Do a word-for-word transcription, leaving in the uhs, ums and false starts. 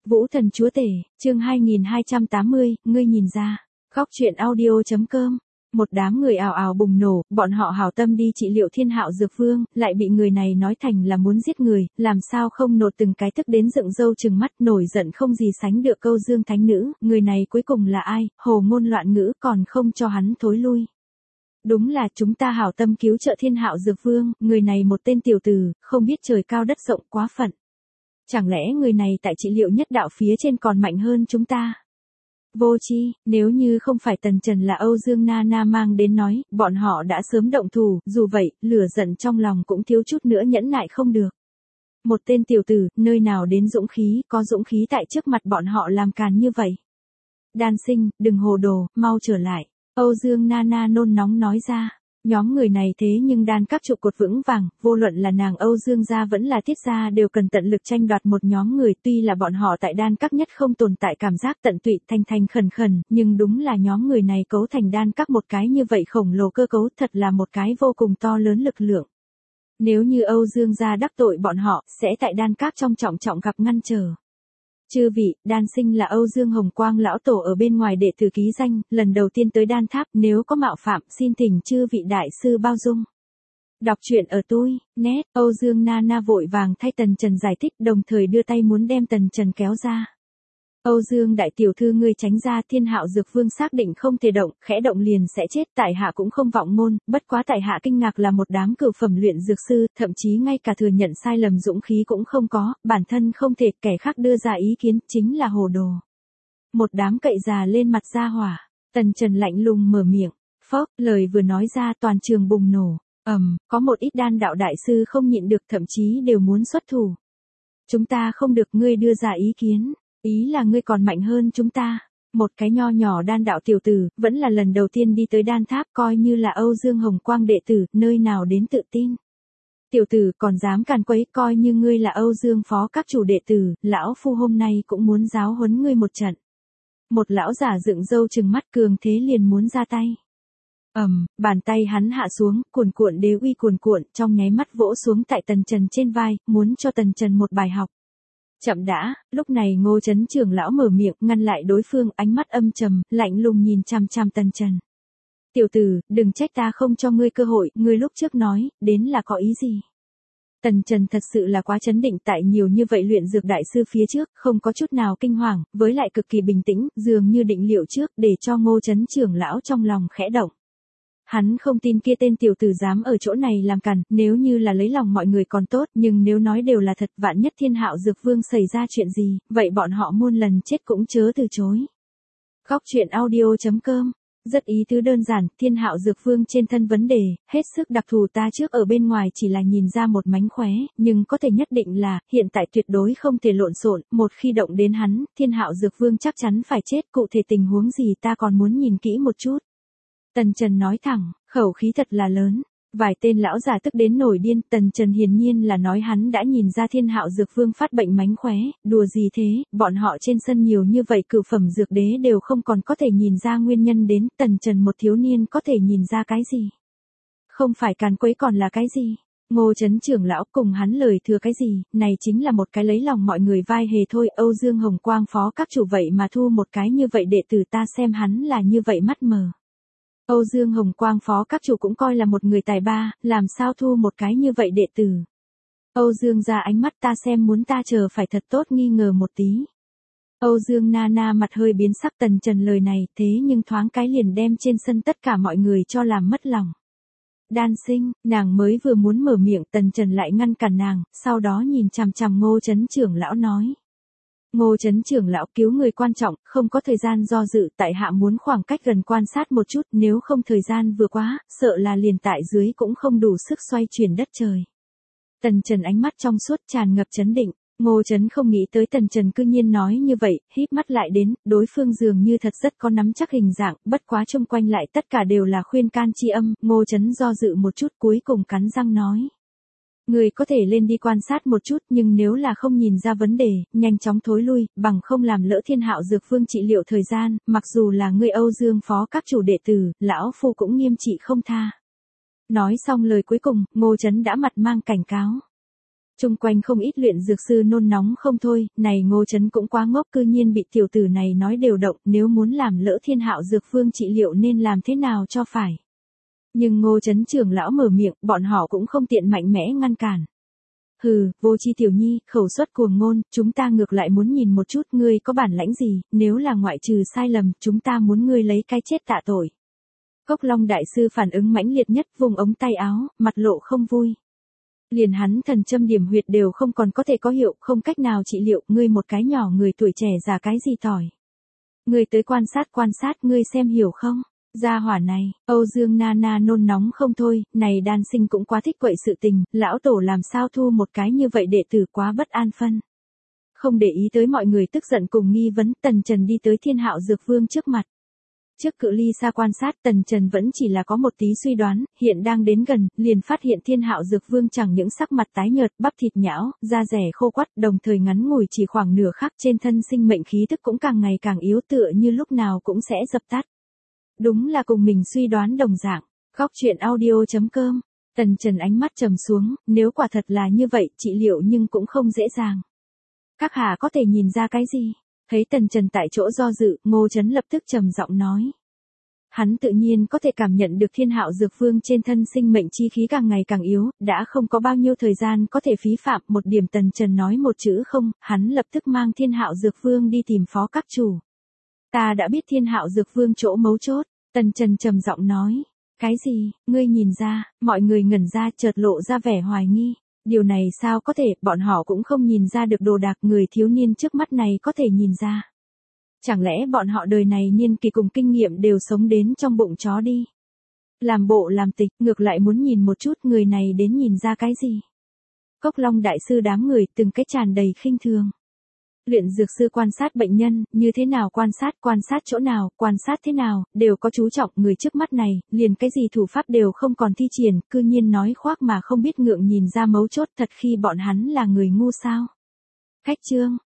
Vũ Thần Chúa Tể, chương hai nghìn hai trăm tám mươi, ngươi nhìn ra. Góc truyện audio.com. Một đám người ào ào bùng nổ, bọn họ hảo tâm đi trị liệu Thiên Hạo Dược Vương, lại bị người này nói thành là muốn giết người, làm sao không nột từng cái tức đến dựng râu trừng mắt, nổi giận không gì sánh được câu dương thánh nữ, người này cuối cùng là ai, hồ ngôn loạn ngữ còn không cho hắn thối lui. Đúng là chúng ta hảo tâm cứu trợ Thiên Hạo Dược Vương, người này một tên tiểu tử, không biết trời cao đất rộng quá phận. Chẳng lẽ người này tại trị liệu nhất đạo phía trên còn mạnh hơn chúng ta? Vô chi, nếu như không phải Tần Trần là Âu Dương Na Na mang đến nói, bọn họ đã sớm động thủ, dù vậy, lửa giận trong lòng cũng thiếu chút nữa nhẫn nại không được. Một tên tiểu tử, nơi nào đến dũng khí, có dũng khí tại trước mặt bọn họ làm càn như vậy. Đan Sinh, đừng hồ đồ, mau trở lại. Âu Dương Na Na nôn nóng nói ra. Nhóm người này thế nhưng đan các trụ cột vững vàng, vô luận là nàng Âu Dương gia vẫn là Tiết gia đều cần tận lực tranh đoạt một nhóm người, tuy là bọn họ tại đan các nhất không tồn tại cảm giác tận tụy thành thành khẩn khẩn, nhưng đúng là nhóm người này cấu thành đan các một cái như vậy khổng lồ cơ cấu, thật là một cái vô cùng to lớn lực lượng. Nếu như Âu Dương gia đắc tội bọn họ, sẽ tại đan các trong trọng trọng gặp ngăn trở. Chư vị, Đan Sinh là Âu Dương Hồng Quang lão tổ ở bên ngoài đệ tử ký danh, lần đầu tiên tới đan tháp, nếu có mạo phạm, xin thỉnh chư vị đại sư bao dung. Đọc truyện ở tôi, nét, Âu Dương Na Na vội vàng thay Tần Trần giải thích, đồng thời đưa tay muốn đem Tần Trần kéo ra. Âu Dương đại tiểu thư ngươi tránh ra, Thiên Hạo Dược Vương xác định không thể động, khẽ động liền sẽ chết, tại hạ cũng không vọng ngôn, bất quá tại hạ kinh ngạc là một đám cửu phẩm luyện dược sư, thậm chí ngay cả thừa nhận sai lầm dũng khí cũng không có, bản thân không thể, kẻ khác đưa ra ý kiến, chính là hồ đồ. Một đám cậy già lên mặt ra hỏa, Tần Trần lạnh lùng mở miệng, phốc, lời vừa nói ra toàn trường bùng nổ, ầm, um, có một ít đan đạo đại sư không nhịn được thậm chí đều muốn xuất thủ. Chúng ta không được ngươi đưa ra ý kiến. Ý là ngươi còn mạnh hơn chúng ta. Một cái nho nhỏ đan đạo tiểu tử, vẫn là lần đầu tiên đi tới đan tháp, coi như là Âu Dương Hồng Quang đệ tử, nơi nào đến tự tin. Tiểu tử còn dám càn quấy, coi như ngươi là Âu Dương phó các chủ đệ tử, lão phu hôm nay cũng muốn giáo huấn ngươi một trận. Một lão giả dựng râu trừng mắt cường thế liền muốn ra tay. ầm, um, bàn tay hắn hạ xuống, cuồn cuộn đế uy cuồn cuộn, trong nháy mắt vỗ xuống tại Tần Trần trên vai, muốn cho Tần Trần một bài học. Chậm đã, lúc này Ngô Chấn trưởng lão mở miệng, ngăn lại đối phương, ánh mắt âm trầm, lạnh lùng nhìn chằm chằm Tần Trần. Tiểu tử, đừng trách ta không cho ngươi cơ hội, ngươi lúc trước nói, đến là có ý gì? Tần Trần thật sự là quá chấn định, tại nhiều như vậy luyện dược đại sư phía trước, không có chút nào kinh hoàng, với lại cực kỳ bình tĩnh, dường như định liệu trước, để cho Ngô Chấn trưởng lão trong lòng khẽ động. Hắn không tin kia tên tiểu tử dám ở chỗ này làm càn, nếu như là lấy lòng mọi người còn tốt, nhưng nếu nói đều là thật, vạn nhất Thiên Hạo Dược Vương xảy ra chuyện gì, vậy bọn họ muôn lần chết cũng chớ từ chối. Góc truyện audio.com. Rất ý tứ đơn giản, Thiên Hạo Dược Vương trên thân vấn đề, hết sức đặc thù, ta trước ở bên ngoài chỉ là nhìn ra một mánh khóe, nhưng có thể nhất định là, hiện tại tuyệt đối không thể lộn xộn, một khi động đến hắn, Thiên Hạo Dược Vương chắc chắn phải chết, cụ thể tình huống gì ta còn muốn nhìn kỹ một chút. Tần Trần nói thẳng, khẩu khí thật là lớn. Vài tên lão giả tức đến nổi điên, Tần Trần hiển nhiên là nói hắn đã nhìn ra Thiên Hạo Dược Vương phát bệnh mánh khóe, đùa gì thế, bọn họ trên sân nhiều như vậy cửu phẩm dược đế đều không còn có thể nhìn ra nguyên nhân đến, Tần Trần một thiếu niên có thể nhìn ra cái gì? Không phải càn quấy còn là cái gì? Ngô Chấn trưởng lão cùng hắn lời thừa cái gì, này chính là một cái lấy lòng mọi người vai hề thôi, Âu Dương Hồng Quang phó các chủ vậy mà thu một cái như vậy đệ tử, ta xem hắn là như vậy mắt mờ. Âu Dương Hồng Quang phó các chủ cũng coi là một người tài ba, làm sao thu một cái như vậy đệ tử. Âu Dương ra ánh mắt ta xem muốn ta chờ phải thật tốt nghi ngờ một tí. Âu Dương Na Na mặt hơi biến sắc, Tần Trần lời này, thế nhưng thoáng cái liền đem trên sân tất cả mọi người cho làm mất lòng. Đan Sinh, nàng mới vừa muốn mở miệng, Tần Trần lại ngăn cản nàng, sau đó nhìn chằm chằm Ngô Chấn trưởng lão nói. Ngô Chấn trưởng lão, cứu người quan trọng, không có thời gian do dự, tại hạ muốn khoảng cách gần quan sát một chút, nếu không thời gian vừa quá, sợ là liền tại dưới cũng không đủ sức xoay chuyển đất trời. Tần Trần ánh mắt trong suốt tràn ngập chấn định, Ngô Chấn không nghĩ tới Tần Trần cư nhiên nói như vậy, híp mắt lại đến, đối phương dường như thật rất có nắm chắc hình dạng, bất quá xung quanh lại tất cả đều là khuyên can chi âm, Ngô Chấn do dự một chút cuối cùng cắn răng nói. Người có thể lên đi quan sát một chút, nhưng nếu là không nhìn ra vấn đề, nhanh chóng thối lui, bằng không làm lỡ Thiên Hạo Dược Vương trị liệu thời gian, mặc dù là người Âu Dương phó các chủ đệ tử, lão phu cũng nghiêm trị không tha. Nói xong lời cuối cùng, Ngô Chấn đã mặt mang cảnh cáo. Chung quanh không ít luyện dược sư nôn nóng không thôi, này Ngô Chấn cũng quá ngốc, cư nhiên bị tiểu tử này nói đều động, nếu muốn làm lỡ Thiên Hạo Dược Vương trị liệu nên làm thế nào cho phải. Nhưng Ngô Chấn trưởng lão mở miệng, bọn họ cũng không tiện mạnh mẽ ngăn cản. Hừ, Vô Chi tiểu nhi, khẩu suất cuồng ngôn, chúng ta ngược lại muốn nhìn một chút ngươi có bản lãnh gì, nếu là ngoại trừ sai lầm, chúng ta muốn ngươi lấy cái chết tạ tội. Cốc Long đại sư phản ứng mãnh liệt nhất, vùng ống tay áo, mặt lộ không vui. Liền hắn thần châm điểm huyệt đều không còn có thể có hiệu, không cách nào trị liệu, ngươi một cái nhỏ người tuổi trẻ già cái gì tỏi. Ngươi tới quan sát quan sát, ngươi xem hiểu không? Gia hỏa này, Âu Dương Nana nôn nóng không thôi, này đan sinh cũng quá thích quậy sự tình, lão tổ làm sao thu một cái như vậy đệ tử quá bất an phân. Không để ý tới mọi người tức giận cùng nghi vấn, Tần Trần đi tới Thiên Hạo Dược Vương trước mặt. Trước cự ly xa quan sát, Tần Trần vẫn chỉ là có một tí suy đoán, hiện đang đến gần, liền phát hiện Thiên Hạo Dược Vương chẳng những sắc mặt tái nhợt, bắp thịt nhão, da rẻ khô quắt, đồng thời ngắn ngủi chỉ khoảng nửa khắc, trên thân sinh mệnh khí tức cũng càng ngày càng yếu, tựa như lúc nào cũng sẽ dập tắt. Đúng là cùng mình suy đoán đồng dạng. Góc truyện audio chấm com. Tần Trần ánh mắt trầm xuống, nếu quả thật là như vậy, trị liệu nhưng cũng không dễ dàng. Các hạ có thể nhìn ra cái gì? Thấy Tần Trần tại chỗ do dự, Ngô Chấn lập tức trầm giọng nói. Hắn tự nhiên có thể cảm nhận được Thiên Hạo Dược Vương trên thân sinh mệnh chi khí càng ngày càng yếu, đã không có bao nhiêu thời gian có thể phí phạm, một điểm Tần Trần nói một chữ không, hắn lập tức mang Thiên Hạo Dược Vương đi tìm phó các chủ. Ta đã biết Thiên Hạo Dược Vương chỗ mấu chốt, Tần Trần trầm giọng nói. Cái gì, ngươi nhìn ra, mọi người ngẩn ra chợt lộ ra vẻ hoài nghi. Điều này sao có thể, bọn họ cũng không nhìn ra được đồ đạc người thiếu niên trước mắt này có thể nhìn ra. Chẳng lẽ bọn họ đời này niên kỳ cùng kinh nghiệm đều sống đến trong bụng chó đi. Làm bộ làm tịch, ngược lại muốn nhìn một chút người này đến nhìn ra cái gì. Cốc Long đại sư đám người từng cái tràn đầy khinh thường. Luyện dược sư quan sát bệnh nhân, như thế nào quan sát, quan sát chỗ nào, quan sát thế nào, đều có chú trọng người trước mắt này, liền cái gì thủ pháp đều không còn thi triển, cư nhiên nói khoác mà không biết ngượng nhìn ra mấu chốt thật khi bọn hắn là người ngu sao. Cách chương.